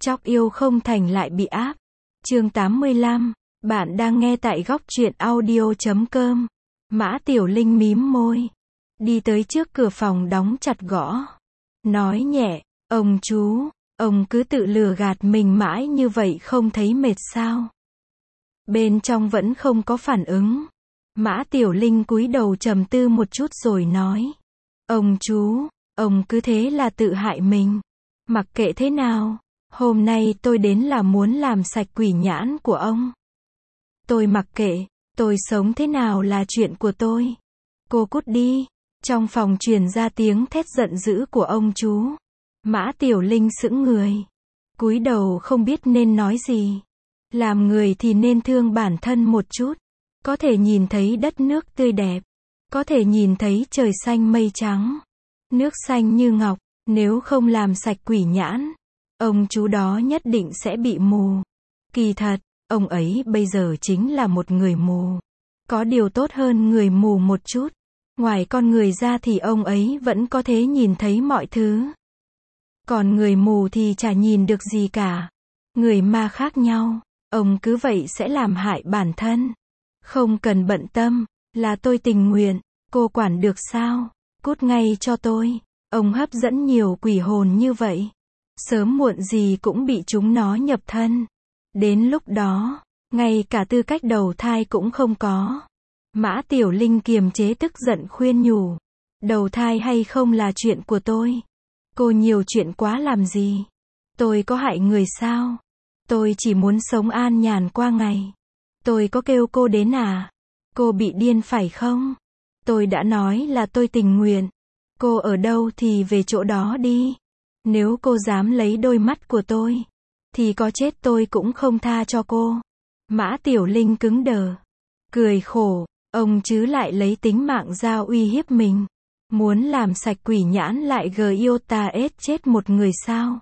Chóc yêu không thành lại bị áp. Chương 85. Bạn đang nghe tại góc truyện audio.com. Mã Tiểu Linh mím môi, đi tới trước cửa phòng đóng chặt gõ. Nói nhẹ, ông chú, ông cứ tự lừa gạt mình mãi như vậy không thấy mệt sao? Bên trong vẫn không có phản ứng. Mã Tiểu Linh cúi đầu trầm tư một chút rồi nói. Ông chú, ông cứ thế là tự hại mình. Mặc kệ thế nào, hôm nay tôi đến là muốn làm sạch quỷ nhãn của ông. Tôi mặc kệ, tôi sống thế nào là chuyện của tôi. Cô cút đi. Trong phòng truyền ra tiếng thét giận dữ của ông chú. Mã Tiểu Linh sững người, cúi đầu không biết nên nói gì. Làm người thì nên thương bản thân một chút. Có thể nhìn thấy đất nước tươi đẹp, có thể nhìn thấy trời xanh mây trắng, nước xanh như ngọc. Nếu không làm sạch quỷ nhãn, ông chú đó nhất định sẽ bị mù. Kỳ thật, ông ấy bây giờ chính là một người mù. Có điều tốt hơn người mù một chút. Ngoài con người ra thì ông ấy vẫn có thể nhìn thấy mọi thứ. Còn người mù thì chả nhìn được gì cả. Người ma khác nhau, ông cứ vậy sẽ làm hại bản thân. Không cần bận tâm, là tôi tình nguyện, cô quản được sao? Cút ngay cho tôi. Ông hấp dẫn nhiều quỷ hồn như vậy, sớm muộn gì cũng bị chúng nó nhập thân. Đến lúc đó, ngay cả tư cách đầu thai cũng không có. Mã Tiểu Linh kiềm chế tức giận khuyên nhủ. Đầu thai hay không là chuyện của tôi. Cô nhiều chuyện quá làm gì? Tôi có hại người sao? Tôi chỉ muốn sống an nhàn qua ngày. Tôi có kêu cô đến à? Cô bị điên phải không? Tôi đã nói là tôi tình nguyện. Cô ở đâu thì về chỗ đó đi. Nếu cô dám lấy đôi mắt của tôi, thì có chết tôi cũng không tha cho cô. Mã Tiểu Linh cứng đờ, cười khổ, ông chứ lại lấy tính mạng ra uy hiếp mình. Muốn làm sạch quỷ nhãn lại Giota chết một người sao?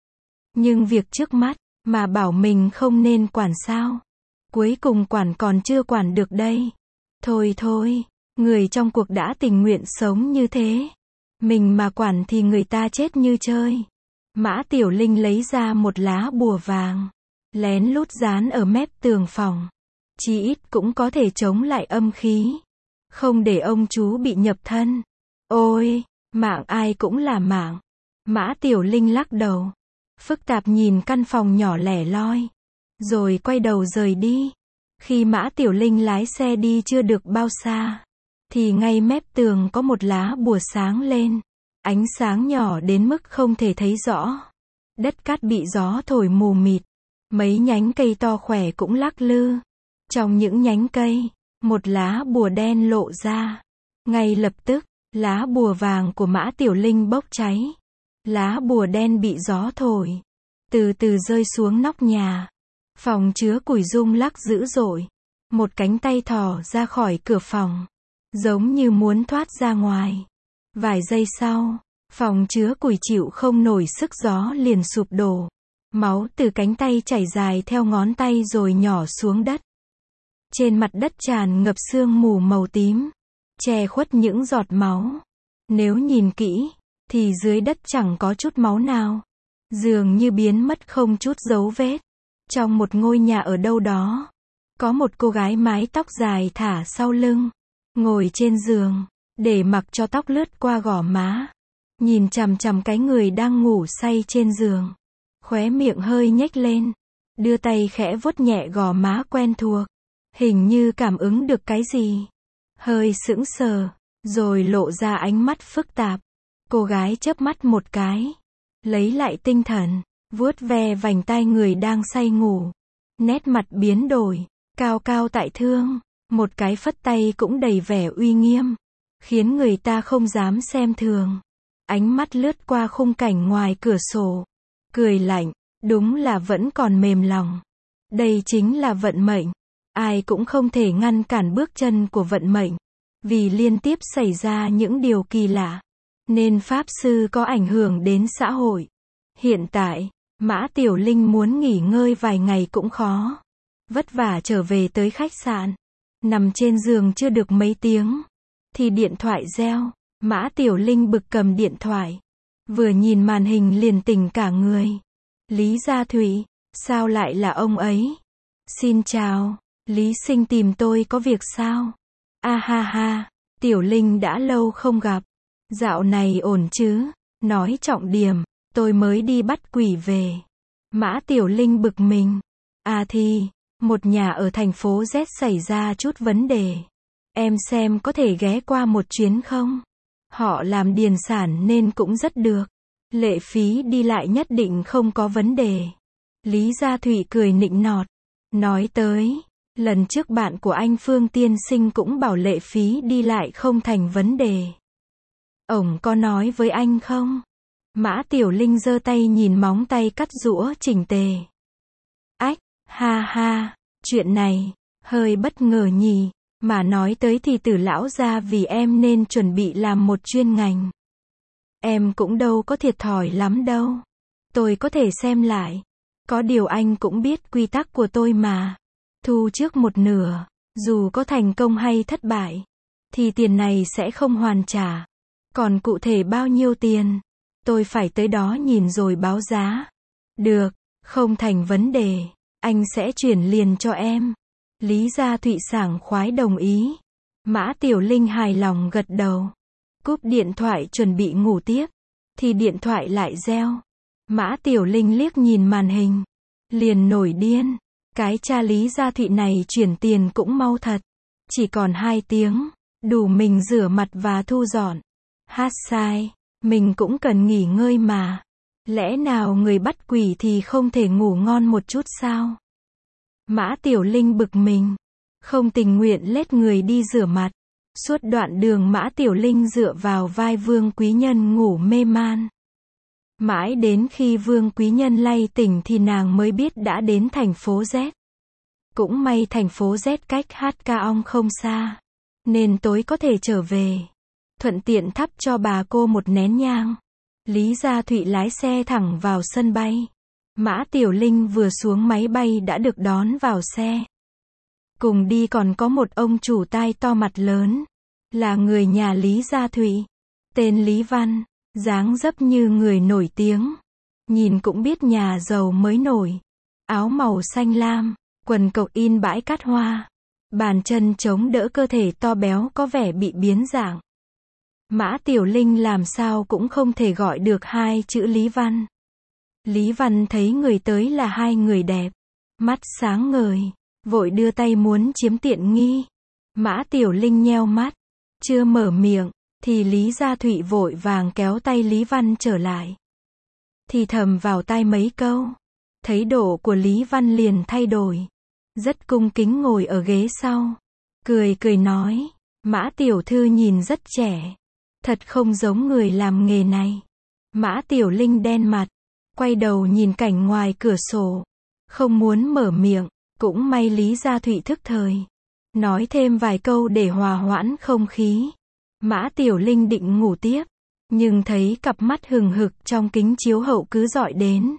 Nhưng việc trước mắt, mà bảo mình không nên quản sao? Cuối cùng quản còn chưa quản được đây. Thôi thôi, người trong cuộc đã tình nguyện sống như thế. Mình mà quản thì người ta chết như chơi. Mã Tiểu Linh lấy ra một lá bùa vàng, lén lút dán ở mép tường phòng. Chí ít cũng có thể chống lại âm khí. Không để ông chú bị nhập thân. Ôi, mạng ai cũng là mạng. Mã Tiểu Linh lắc đầu, phức tạp nhìn căn phòng nhỏ lẻ loi, rồi quay đầu rời đi. Khi Mã Tiểu Linh lái xe đi chưa được bao xa, thì ngay mép tường có một lá bùa sáng lên. Ánh sáng nhỏ đến mức không thể thấy rõ. Đất cát bị gió thổi mù mịt. Mấy nhánh cây to khỏe cũng lắc lư. Trong những nhánh cây, một lá bùa đen lộ ra. Ngay lập tức, lá bùa vàng của Mã Tiểu Linh bốc cháy. Lá bùa đen bị gió thổi, từ từ rơi xuống nóc nhà. Phòng chứa củi rung lắc dữ dội. Một cánh tay thò ra khỏi cửa phòng, giống như muốn thoát ra ngoài. Vài giây sau, phòng chứa củi chịu không nổi sức gió liền sụp đổ. Máu từ cánh tay chảy dài theo ngón tay rồi nhỏ xuống đất. Trên mặt đất tràn ngập sương mù màu tím, che khuất những giọt máu. Nếu nhìn kỹ, thì dưới đất chẳng có chút máu nào. Dường như biến mất không chút dấu vết. Trong một ngôi nhà ở đâu đó, có một cô gái mái tóc dài thả sau lưng, ngồi trên giường, để mặc cho tóc lướt qua gò má. Nhìn chằm chằm cái người đang ngủ say trên giường. Khóe miệng hơi nhếch lên, đưa tay khẽ vuốt nhẹ gò má quen thuộc. Hình như cảm ứng được cái gì. Hơi sững sờ, rồi lộ ra ánh mắt phức tạp. Cô gái chớp mắt một cái, lấy lại tinh thần, vuốt ve vành tai người đang say ngủ. Nét mặt biến đổi, cao cao tại thượng, một cái phất tay cũng đầy vẻ uy nghiêm, khiến người ta không dám xem thường. Ánh mắt lướt qua khung cảnh ngoài cửa sổ, cười lạnh, đúng là vẫn còn mềm lòng. Đây chính là vận mệnh. Ai cũng không thể ngăn cản bước chân của vận mệnh. Vì liên tiếp xảy ra những điều kỳ lạ, nên Pháp Sư có ảnh hưởng đến xã hội. Hiện tại, Mã Tiểu Linh muốn nghỉ ngơi vài ngày cũng khó. Vất vả trở về tới khách sạn. Nằm trên giường chưa được mấy tiếng, thì điện thoại reo. Mã Tiểu Linh bực cầm điện thoại. Vừa nhìn màn hình liền tỉnh cả người. Lý Gia Thụy, sao lại là ông ấy? Xin chào, Lý Sinh tìm tôi có việc sao? A ha ha, Tiểu Linh đã lâu không gặp. Dạo này ổn chứ? Nói trọng điểm, tôi mới đi bắt quỷ về. Mã Tiểu Linh bực mình. À thì, một nhà ở thành phố Z xảy ra chút vấn đề. Em xem có thể ghé qua một chuyến không? Họ làm điền sản nên cũng rất được. Lệ phí đi lại nhất định không có vấn đề. Lý Gia Thụy cười nịnh nọt. Nói tới, lần trước bạn của anh Phương tiên sinh cũng bảo lệ phí đi lại không thành vấn đề. Ổng có nói với anh không? Mã Tiểu Linh giơ tay nhìn móng tay cắt rũa chỉnh tề. Ách, ha ha, chuyện này, hơi bất ngờ nhỉ, mà nói tới thì Tử lão gia vì em nên chuẩn bị làm một chuyên ngành. Em cũng đâu có thiệt thòi lắm đâu. Tôi có thể xem lại. Có điều anh cũng biết quy tắc của tôi mà. Thu trước một nửa, dù có thành công hay thất bại, thì tiền này sẽ không hoàn trả. Còn cụ thể bao nhiêu tiền, tôi phải tới đó nhìn rồi báo giá. Được, không thành vấn đề, anh sẽ chuyển liền cho em. Lý Gia Thụy sảng khoái đồng ý. Mã Tiểu Linh hài lòng gật đầu. Cúp điện thoại chuẩn bị ngủ tiếp, thì điện thoại lại reo. Mã Tiểu Linh liếc nhìn màn hình, liền nổi điên. Cái cha Lý Gia Thụy này chuyển tiền cũng mau thật. Chỉ còn 2 tiếng, đủ mình rửa mặt và thu dọn. Hát sai, mình cũng cần nghỉ ngơi mà. Lẽ nào người bắt quỷ thì không thể ngủ ngon một chút sao? Mã Tiểu Linh bực mình, không tình nguyện lết người đi rửa mặt. Suốt đoạn đường Mã Tiểu Linh dựa vào vai Vương Quý Nhân ngủ mê man. Mãi đến khi Vương Quý Nhân lay tỉnh thì nàng mới biết đã đến thành phố Z. Cũng may thành phố Z cách HK không xa, nên tối có thể trở về. Thuận tiện thắp cho bà cô một nén nhang. Lý Gia Thụy lái xe thẳng vào sân bay. Mã Tiểu Linh vừa xuống máy bay đã được đón vào xe. Cùng đi còn có một ông chủ tai to mặt lớn, là người nhà Lý Gia Thụy, tên Lý Văn, dáng dấp như người nổi tiếng. Nhìn cũng biết nhà giàu mới nổi. Áo màu xanh lam, quần cộc in bãi cát hoa. Bàn chân chống đỡ cơ thể to béo có vẻ bị biến dạng. Mã Tiểu Linh làm sao cũng không thể gọi được 2 chữ Lý Văn. Lý Văn thấy người tới là 2 người đẹp, mắt sáng ngời, vội đưa tay muốn chiếm tiện nghi. Mã Tiểu Linh nheo mắt, chưa mở miệng, thì Lý Gia Thụy vội vàng kéo tay Lý Văn trở lại. Thì thầm vào tai mấy câu. Thấy độ của Lý Văn liền thay đổi. Rất cung kính ngồi ở ghế sau. Cười cười nói, Mã Tiểu Thư nhìn rất trẻ. Thật không giống người làm nghề này. Mã Tiểu Linh đen mặt, quay đầu nhìn cảnh ngoài cửa sổ. Không muốn mở miệng, cũng may Lý Gia Thụy thức thời. Nói thêm vài câu để hòa hoãn không khí. Mã Tiểu Linh định ngủ tiếp, nhưng thấy cặp mắt hừng hực trong kính chiếu hậu cứ dọi đến.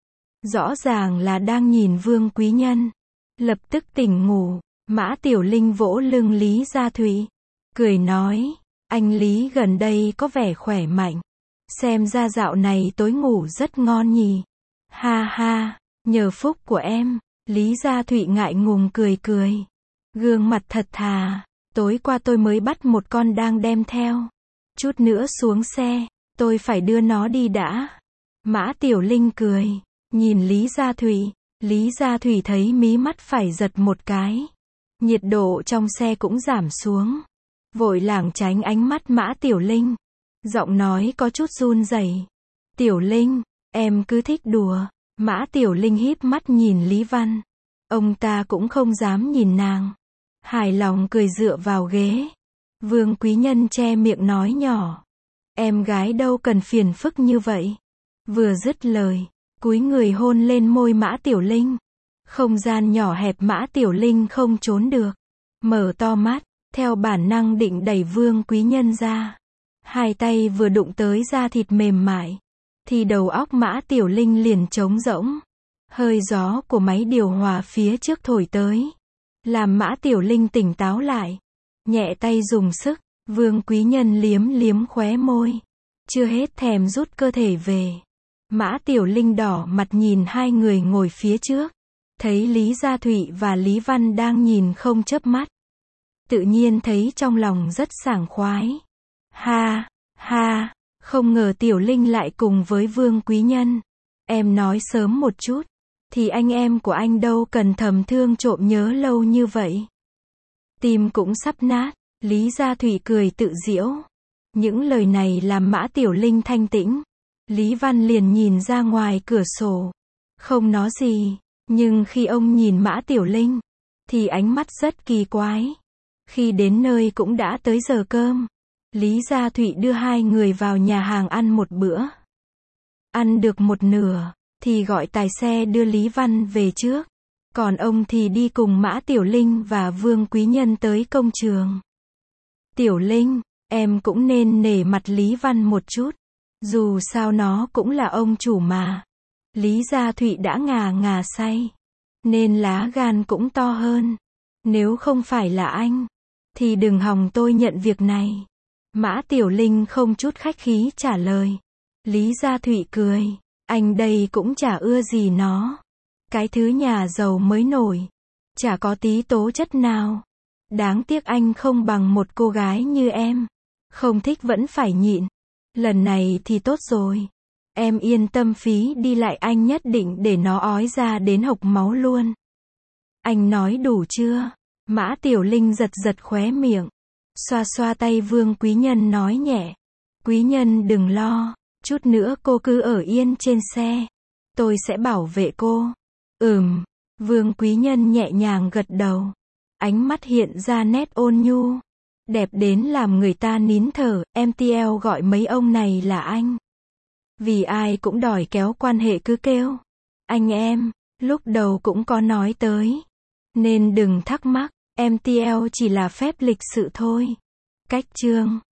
Rõ ràng là đang nhìn Vương Quý Nhân. Lập tức tỉnh ngủ, Mã Tiểu Linh vỗ lưng Lý Gia Thụy, cười nói, anh Lý gần đây có vẻ khỏe mạnh. Xem ra dạo này tối ngủ rất ngon nhỉ. Ha ha, nhờ phúc của em. Lý Gia Thụy ngại ngùng cười cười. Gương mặt thật thà. Tối qua tôi mới bắt một con đang đem theo. Chút nữa xuống xe, tôi phải đưa nó đi đã. Mã Tiểu Linh cười, nhìn Lý Gia Thụy. Lý Gia Thụy thấy mí mắt phải giật một cái. Nhiệt độ trong xe cũng giảm xuống. Vội lảng tránh ánh mắt Mã Tiểu Linh. Giọng nói có chút run rẩy. Tiểu Linh, em cứ thích đùa. Mã Tiểu Linh híp mắt nhìn Lý Văn. Ông ta cũng không dám nhìn nàng. Hài lòng cười dựa vào ghế. Vương Quý Nhân che miệng nói nhỏ. Em gái đâu cần phiền phức như vậy. Vừa dứt lời, cúi người hôn lên môi Mã Tiểu Linh. Không gian nhỏ hẹp Mã Tiểu Linh không trốn được. Mở to mắt, theo bản năng định đẩy Vương Quý Nhân ra. 2 tay vừa đụng tới da thịt mềm mại, thì đầu óc Mã Tiểu Linh liền trống rỗng. Hơi gió của máy điều hòa phía trước thổi tới, làm Mã Tiểu Linh tỉnh táo lại. Nhẹ tay dùng sức, Vương Quý Nhân liếm liếm khóe môi. Chưa hết thèm rút cơ thể về. Mã Tiểu Linh đỏ mặt nhìn hai người ngồi phía trước. Thấy Lý Gia Thụy và Lý Văn đang nhìn không chớp mắt. Tự nhiên thấy trong lòng rất sảng khoái. Ha, ha, không ngờ Tiểu Linh lại cùng với Vương Quý Nhân. Em nói sớm một chút, thì anh em của anh đâu cần thầm thương trộm nhớ lâu như vậy. Tim cũng sắp nát, Lý Gia Thụy cười tự giễu. Những lời này làm Mã Tiểu Linh thanh tĩnh. Lý Văn liền nhìn ra ngoài cửa sổ. Không nói gì, nhưng khi ông nhìn Mã Tiểu Linh, thì ánh mắt rất kỳ quái. Khi đến nơi cũng đã tới giờ cơm. Lý Gia Thụy đưa hai người vào nhà hàng ăn một bữa. Ăn được một nửa, thì gọi tài xe đưa Lý Văn về trước. Còn ông thì đi cùng Mã Tiểu Linh và Vương Quý Nhân tới công trường. Tiểu Linh, em cũng nên nể mặt Lý Văn một chút. Dù sao nó cũng là ông chủ mà. Lý Gia Thụy đã ngà ngà say, nên lá gan cũng to hơn. Nếu không phải là anh, thì đừng hòng tôi nhận việc này. Mã Tiểu Linh không chút khách khí trả lời. Lý Gia Thụy cười. Anh đây cũng chả ưa gì nó. Cái thứ nhà giàu mới nổi. Chả có tí tố chất nào. Đáng tiếc anh không bằng một cô gái như em. Không thích vẫn phải nhịn. Lần này thì tốt rồi. Em yên tâm, phí đi lại anh nhất định để nó ói ra đến hộc máu luôn. Anh nói đủ chưa? Mã Tiểu Linh giật giật khóe miệng. Xoa xoa tay Vương Quý Nhân nói nhẹ. Quý Nhân đừng lo. Chút nữa cô cứ ở yên trên xe. Tôi sẽ bảo vệ cô. Vương Quý Nhân nhẹ nhàng gật đầu. Ánh mắt hiện ra nét ôn nhu. Đẹp đến làm người ta nín thở. MTL gọi mấy ông này là anh. Vì ai cũng đòi kéo quan hệ cứ kêu anh em. Lúc đầu cũng có nói tới. Nên đừng thắc mắc. MTL chỉ là phép lịch sự thôi. Cách chương